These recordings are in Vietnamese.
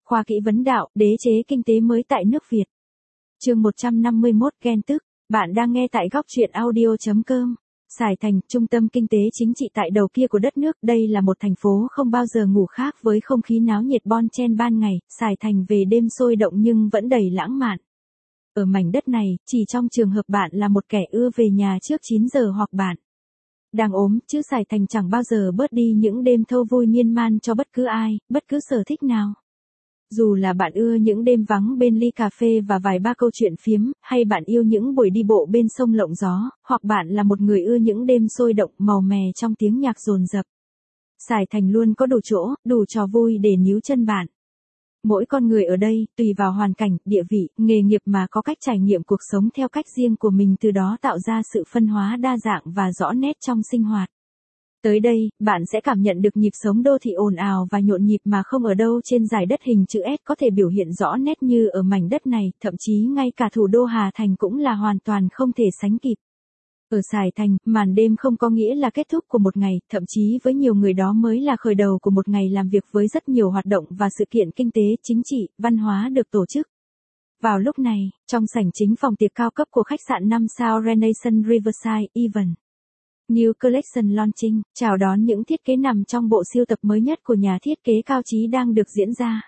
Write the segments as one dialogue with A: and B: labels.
A: khoa kỹ vấn đạo, đế chế kinh tế mới tại nước Việt. Chương 151 ghen tức, bạn đang nghe tại góc truyện audio.com. Sài Thành, trung tâm kinh tế chính trị tại đầu kia của đất nước, đây là một thành phố không bao giờ ngủ khác với không khí náo nhiệt bon chen ban ngày, Sài Thành về đêm sôi động nhưng vẫn đầy lãng mạn. Ở mảnh đất này, chỉ trong trường hợp bạn là một kẻ ưa về nhà trước 9 giờ hoặc bạn đang ốm, chứ Sài Thành chẳng bao giờ bớt đi những đêm thâu vui miên man cho bất cứ ai, bất cứ sở thích nào. Dù là bạn ưa những đêm vắng bên ly cà phê và vài ba câu chuyện phiếm, hay bạn yêu những buổi đi bộ bên sông lộng gió, hoặc bạn là một người ưa những đêm sôi động màu mè trong tiếng nhạc dồn dập. Sài Thành luôn có đủ chỗ, đủ trò vui để níu chân bạn. Mỗi con người ở đây, tùy vào hoàn cảnh, địa vị, nghề nghiệp mà có cách trải nghiệm cuộc sống theo cách riêng của mình, từ đó tạo ra sự phân hóa đa dạng và rõ nét trong sinh hoạt. Tới đây, bạn sẽ cảm nhận được nhịp sống đô thị ồn ào và nhộn nhịp mà không ở đâu trên dải đất hình chữ S có thể biểu hiện rõ nét như ở mảnh đất này, thậm chí ngay cả thủ đô Hà Thành cũng là hoàn toàn không thể sánh kịp. Ở Sài Thành, màn đêm không có nghĩa là kết thúc của một ngày, thậm chí với nhiều người đó mới là khởi đầu của một ngày làm việc với rất nhiều hoạt động và sự kiện kinh tế, chính trị, văn hóa được tổ chức. Vào lúc này, trong sảnh chính phòng tiệc cao cấp của khách sạn 5 sao Renaissance Riverside, Even New Collection Launching, chào đón những thiết kế nằm trong bộ sưu tập mới nhất của nhà thiết kế Cao Chí đang được diễn ra.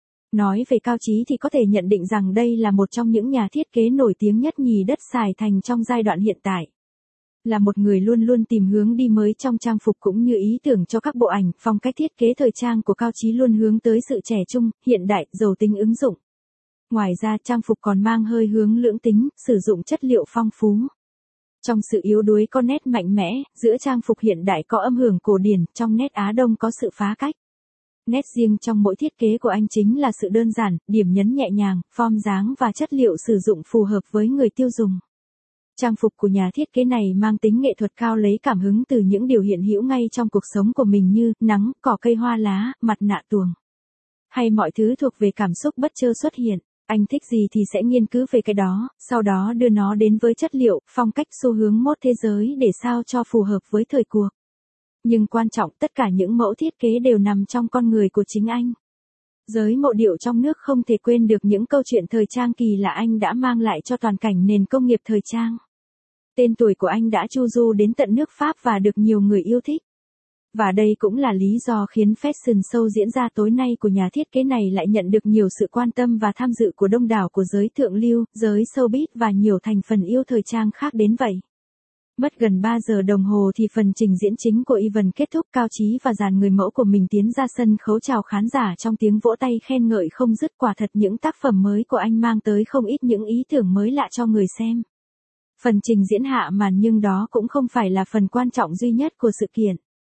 A: Nói về Cao Chí thì có thể nhận định rằng đây là một trong những nhà thiết kế nổi tiếng nhất nhì đất Sài Thành trong giai đoạn hiện tại. Là một người luôn luôn tìm hướng đi mới trong trang phục cũng như ý tưởng cho các bộ ảnh, phong cách thiết kế thời trang của Cao Chí luôn hướng tới sự trẻ trung, hiện đại, giàu tính ứng dụng. Ngoài ra trang phục còn mang hơi hướng lưỡng tính, sử dụng chất liệu phong phú. Trong sự yếu đuối có nét mạnh mẽ, giữa trang phục hiện đại có âm hưởng cổ điển, trong nét Á Đông có sự phá cách. Nét riêng trong mỗi thiết kế của anh chính là sự đơn giản, điểm nhấn nhẹ nhàng, form dáng và chất liệu sử dụng phù hợp với người tiêu dùng. Trang phục của nhà thiết kế này mang tính nghệ thuật cao, lấy cảm hứng từ những điều hiện hữu ngay trong cuộc sống của mình như nắng, cỏ cây hoa lá, mặt nạ tuồng. Hay mọi thứ thuộc về cảm xúc bất chợt xuất hiện. Anh thích gì thì sẽ nghiên cứu về cái đó, sau đó đưa nó đến với chất liệu, phong cách, xu hướng mốt thế giới để sao cho phù hợp với thời cuộc. Nhưng quan trọng, tất cả những mẫu thiết kế đều nằm trong con người của chính anh. Giới mộ điệu trong nước không thể quên được những câu chuyện thời trang kỳ lạ anh đã mang lại cho toàn cảnh nền công nghiệp thời trang. Tên tuổi của anh đã chu du đến tận nước Pháp và được nhiều người yêu thích. Và đây cũng là lý do khiến Fashion Show diễn ra tối nay của nhà thiết kế này lại nhận được nhiều sự quan tâm và tham dự của đông đảo của giới thượng lưu, giới showbiz và nhiều thành phần yêu thời trang khác đến vậy. Mất gần 3 giờ đồng hồ thì phần trình diễn chính của Even kết thúc. Cao Chí và dàn người mẫu của mình tiến ra sân khấu chào khán giả trong tiếng vỗ tay khen ngợi không dứt. Quả thật những tác phẩm mới của anh mang tới không ít những ý tưởng mới lạ cho người xem. Phần trình diễn hạ màn nhưng đó cũng không phải là phần quan trọng duy nhất của sự kiện.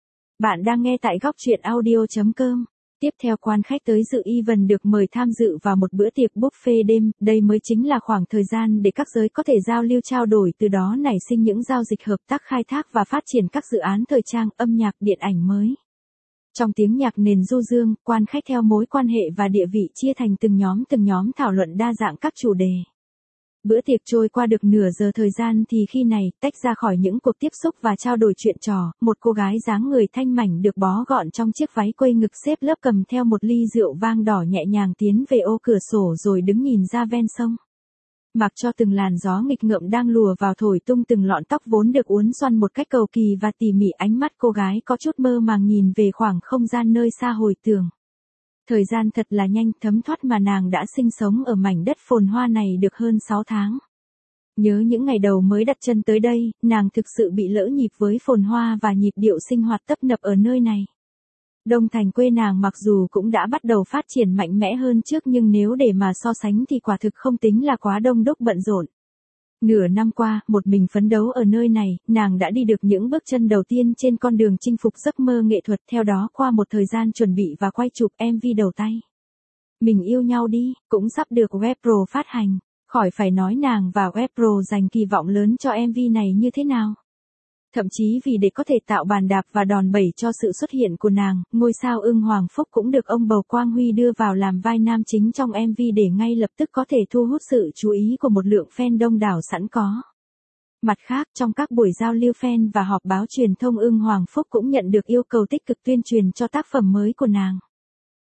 A: Bạn đang nghe tại góc truyện audio.com. Tiếp theo, quan khách tới dự Even được mời tham dự vào một bữa tiệc buffet đêm, đây mới chính là khoảng thời gian để các giới có thể giao lưu trao đổi, từ đó nảy sinh những giao dịch hợp tác, khai thác và phát triển các dự án thời trang, âm nhạc, điện ảnh mới. Trong tiếng nhạc nền du dương, quan khách theo mối quan hệ và địa vị chia thành từng nhóm thảo luận đa dạng các chủ đề. Bữa tiệc trôi qua được nửa giờ thời gian thì khi này, tách ra khỏi những cuộc tiếp xúc và trao đổi chuyện trò, một cô gái dáng người thanh mảnh được bó gọn trong chiếc váy quây ngực xếp lớp cầm theo một ly rượu vang đỏ nhẹ nhàng tiến về ô cửa sổ rồi đứng nhìn ra ven sông. Mặc cho từng làn gió nghịch ngợm đang lùa vào thổi tung từng lọn tóc vốn được uốn xoăn một cách cầu kỳ và tỉ mỉ, ánh mắt cô gái có chút mơ màng nhìn về khoảng không gian nơi xa hồi tưởng. Thời gian thật là nhanh, thấm thoát mà nàng đã sinh sống ở mảnh đất phồn hoa này được hơn 6 tháng. Nhớ những ngày đầu mới đặt chân tới đây, nàng thực sự bị lỡ nhịp với phồn hoa và nhịp điệu sinh hoạt tấp nập ở nơi này. Đông Thành quê nàng mặc dù cũng đã bắt đầu phát triển mạnh mẽ hơn trước, nhưng nếu để mà so sánh thì quả thực không tính là quá đông đúc bận rộn. Nửa năm qua, một mình phấn đấu ở nơi này, nàng đã đi được những bước chân đầu tiên trên con đường chinh phục giấc mơ nghệ thuật. Theo đó, qua một thời gian chuẩn bị và quay chụp MV đầu tay, Mình yêu nhau đi, cũng sắp được Webpro phát hành. Khỏi phải nói nàng và Webpro dành kỳ vọng lớn cho MV này như thế nào. Thậm chí vì để có thể tạo bàn đạp và đòn bẩy cho sự xuất hiện của nàng, ngôi sao Ưng Hoàng Phúc cũng được ông bầu Quang Huy đưa vào làm vai nam chính trong MV để ngay lập tức có thể thu hút sự chú ý của một lượng fan đông đảo sẵn có. Mặt khác, trong các buổi giao lưu fan và họp báo truyền thông, Ưng Hoàng Phúc cũng nhận được yêu cầu tích cực tuyên truyền cho tác phẩm mới của nàng.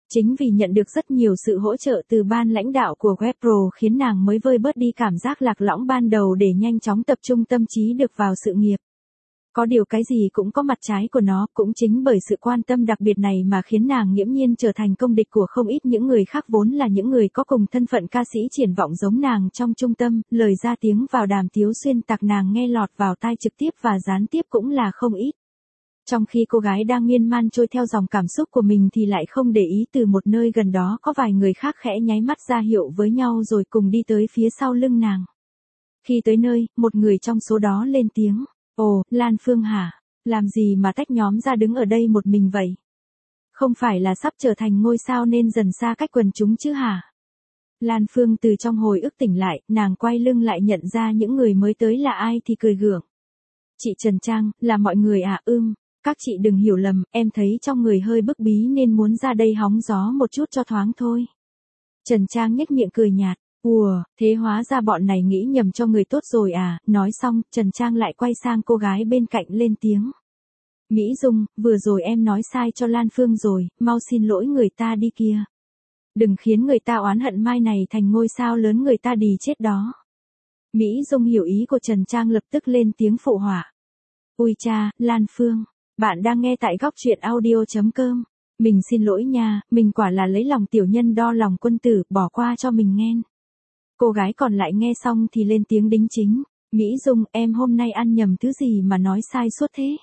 A: Chính vì nhận được rất nhiều sự hỗ trợ từ ban lãnh đạo của Webpro khiến nàng mới vơi bớt đi cảm giác lạc lõng ban đầu để nhanh chóng tập trung tâm trí được vào sự nghiệp. Có điều cái gì cũng có mặt trái của nó, cũng chính bởi sự quan tâm đặc biệt này mà khiến nàng nghiễm nhiên trở thành công địch của không ít những người khác vốn là những người có cùng thân phận ca sĩ triển vọng giống nàng trong trung tâm, lời ra tiếng vào đàm tiếu xuyên tạc nàng nghe lọt vào tai trực tiếp và gián tiếp cũng là không ít. Trong khi cô gái đang miên man trôi theo dòng cảm xúc của mình thì lại không để ý từ một nơi gần đó có vài người khác khẽ nháy mắt ra hiệu với nhau rồi cùng đi tới phía sau lưng nàng. Khi tới nơi, một người trong số đó lên tiếng. Ồ, Lan Phương hả? Làm gì mà tách nhóm ra đứng ở đây một mình vậy? Không phải là sắp trở thành ngôi sao nên dần xa cách quần chúng chứ hả? Lan Phương từ trong hồi ức tỉnh lại, nàng quay lưng lại nhận ra những người mới tới là ai thì cười gượng. Chị Trần Trang, là mọi người à? Các chị đừng hiểu lầm, em thấy trong người hơi bức bí nên muốn ra đây hóng gió một chút cho thoáng thôi. Trần Trang nhếch miệng cười nhạt. Ùa, thế hóa ra bọn này nghĩ nhầm cho người tốt rồi à, nói xong, Trần Trang lại quay sang cô gái bên cạnh lên tiếng. Mỹ Dung, vừa rồi em nói sai cho Lan Phương rồi, mau xin lỗi người ta đi kia. Đừng khiến người ta oán hận mai này thành ngôi sao lớn người ta đì chết đó. Mỹ Dung hiểu ý của Trần Trang lập tức lên tiếng phụ họa. Ui cha, Lan Phương, bạn đang nghe tại góc truyện audio.com. Mình xin lỗi nha, mình quả là lấy lòng tiểu nhân đo lòng quân tử, bỏ qua cho mình nghe. Cô gái còn lại nghe xong thì lên tiếng đính chính. Mỹ Dung, em hôm nay ăn nhầm thứ gì mà nói sai suốt thế?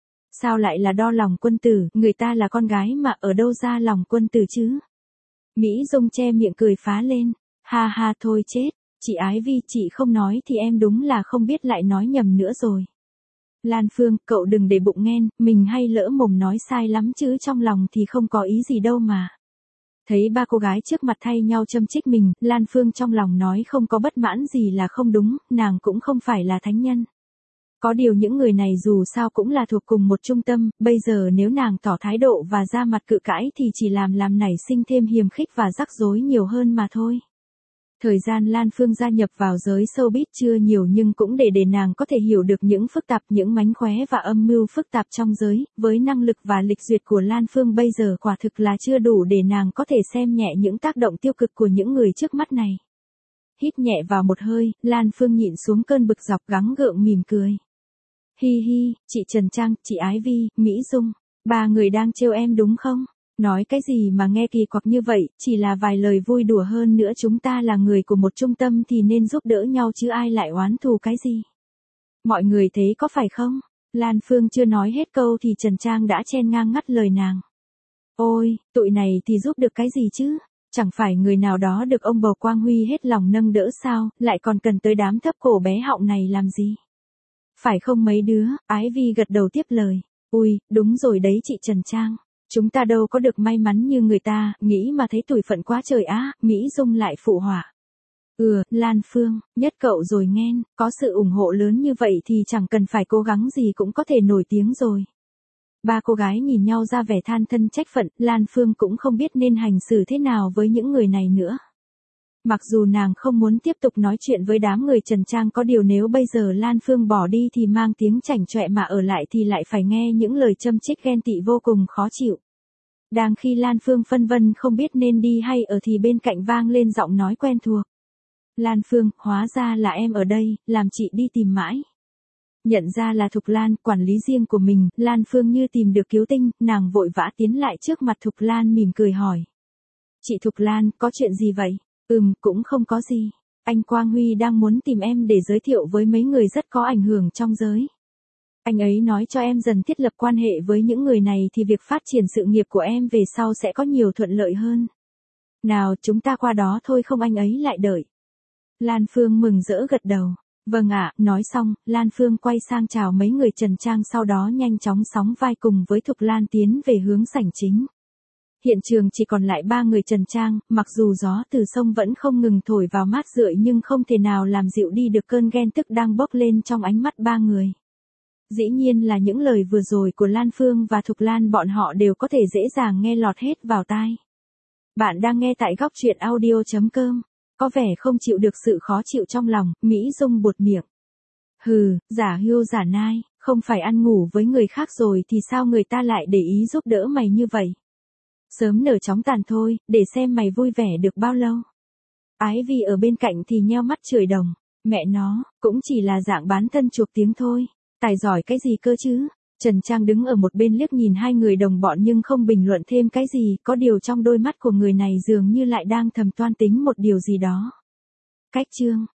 A: Sao lại là đo lòng quân tử, người ta là con gái mà ở đâu ra lòng quân tử chứ? Mỹ Dung che miệng cười phá lên. Ha ha thôi chết, chị Ái Vi chị không nói thì em đúng là không biết lại nói nhầm nữa rồi. Lan Phương, cậu đừng để bụng nghen, mình hay lỡ mồm nói sai lắm chứ trong lòng thì không có ý gì đâu mà. Thấy ba cô gái trước mặt thay nhau châm chích mình, Lan Phương trong lòng nói không có bất mãn gì là không đúng, nàng cũng không phải là thánh nhân. Có điều những người này dù sao cũng là thuộc cùng một trung tâm, bây giờ nếu nàng tỏ thái độ và ra mặt cự cãi thì chỉ làm nảy sinh thêm hiềm khích và rắc rối nhiều hơn mà thôi. Thời gian Lan Phương gia nhập vào giới showbiz chưa nhiều nhưng cũng để nàng có thể hiểu được những phức tạp, những mánh khóe và âm mưu phức tạp trong giới, với năng lực và lịch duyệt của Lan Phương bây giờ quả thực là chưa đủ để nàng có thể xem nhẹ những tác động tiêu cực của những người trước mắt này. Hít nhẹ vào một hơi, Lan Phương nhịn xuống cơn bực dọc gắng gượng mỉm cười. Hi hi, chị Trần Trang, chị Ái Vi, Mỹ Dung, ba người đang trêu em đúng không? Nói cái gì mà nghe kỳ quặc như vậy, chỉ là vài lời vui đùa hơn nữa chúng ta là người của một trung tâm thì nên giúp đỡ nhau chứ ai lại oán thù cái gì. Mọi người thấy có phải không? Lan Phương chưa nói hết câu thì Trần Trang đã chen ngang ngắt lời nàng. Ôi, tụi này thì giúp được cái gì chứ? Chẳng phải người nào đó được ông bầu Quang Huy hết lòng nâng đỡ sao, lại còn cần tới đám thấp cổ bé họng này làm gì? Phải không mấy đứa? Ái Vi gật đầu tiếp lời. Ui, đúng rồi đấy chị Trần Trang. Chúng ta đâu có được may mắn như người ta, nghĩ mà thấy tủi phận quá trời á, Mỹ Dung lại phụ họa. Lan Phương, nhất cậu rồi nghen, có sự ủng hộ lớn như vậy thì chẳng cần phải cố gắng gì cũng có thể nổi tiếng rồi. Ba cô gái nhìn nhau ra vẻ than thân trách phận, Lan Phương cũng không biết nên hành xử thế nào với những người này nữa. Mặc dù nàng không muốn tiếp tục nói chuyện với đám người Trần Trang có điều nếu bây giờ Lan Phương bỏ đi thì mang tiếng chảnh chọe mà ở lại thì lại phải nghe những lời châm chích ghen tị vô cùng khó chịu. Đang khi Lan Phương phân vân không biết nên đi hay ở thì bên cạnh vang lên giọng nói quen thuộc. Lan Phương, hóa ra là em ở đây, làm chị đi tìm mãi. Nhận ra là Thục Lan, quản lý riêng của mình, Lan Phương như tìm được cứu tinh, nàng vội vã tiến lại trước mặt Thục Lan mỉm cười hỏi. Chị Thục Lan, có chuyện gì vậy? Cũng không có gì. Anh Quang Huy đang muốn tìm em để giới thiệu với mấy người rất có ảnh hưởng trong giới. Anh ấy nói cho em dần thiết lập quan hệ với những người này thì việc phát triển sự nghiệp của em về sau sẽ có nhiều thuận lợi hơn. Nào, chúng ta qua đó thôi không anh ấy lại đợi. Lan Phương mừng rỡ gật đầu. Vâng ạ, nói xong, Lan Phương quay sang chào mấy người Trần Trang sau đó nhanh chóng sóng vai cùng với Thục Lan tiến về hướng sảnh chính. Hiện trường chỉ còn lại ba người Trần Trang, mặc dù gió từ sông vẫn không ngừng thổi vào mát rượi nhưng không thể nào làm dịu đi được cơn ghen tức đang bốc lên trong ánh mắt ba người. Dĩ nhiên là những lời vừa rồi của Lan Phương và Thục Lan bọn họ đều có thể dễ dàng nghe lọt hết vào tai. Bạn đang nghe tại góc truyện audio.com. Có vẻ không chịu được sự khó chịu trong lòng, Mỹ Dung buột miệng. Hừ, giả hiêu giả nai, không phải ăn ngủ với người khác rồi thì sao người ta lại để ý giúp đỡ mày như vậy? Sớm nở chóng tàn thôi, để xem mày vui vẻ được bao lâu. Ái Vi ở bên cạnh thì nheo mắt chửi đồng. Mẹ nó, cũng chỉ là dạng bán thân chuộc tiếng thôi. Tài giỏi cái gì cơ chứ? Trần Trang đứng ở một bên liếc nhìn hai người đồng bọn nhưng không bình luận thêm cái gì, có điều trong đôi mắt của người này dường như lại đang thầm toan tính một điều gì đó. Cách chương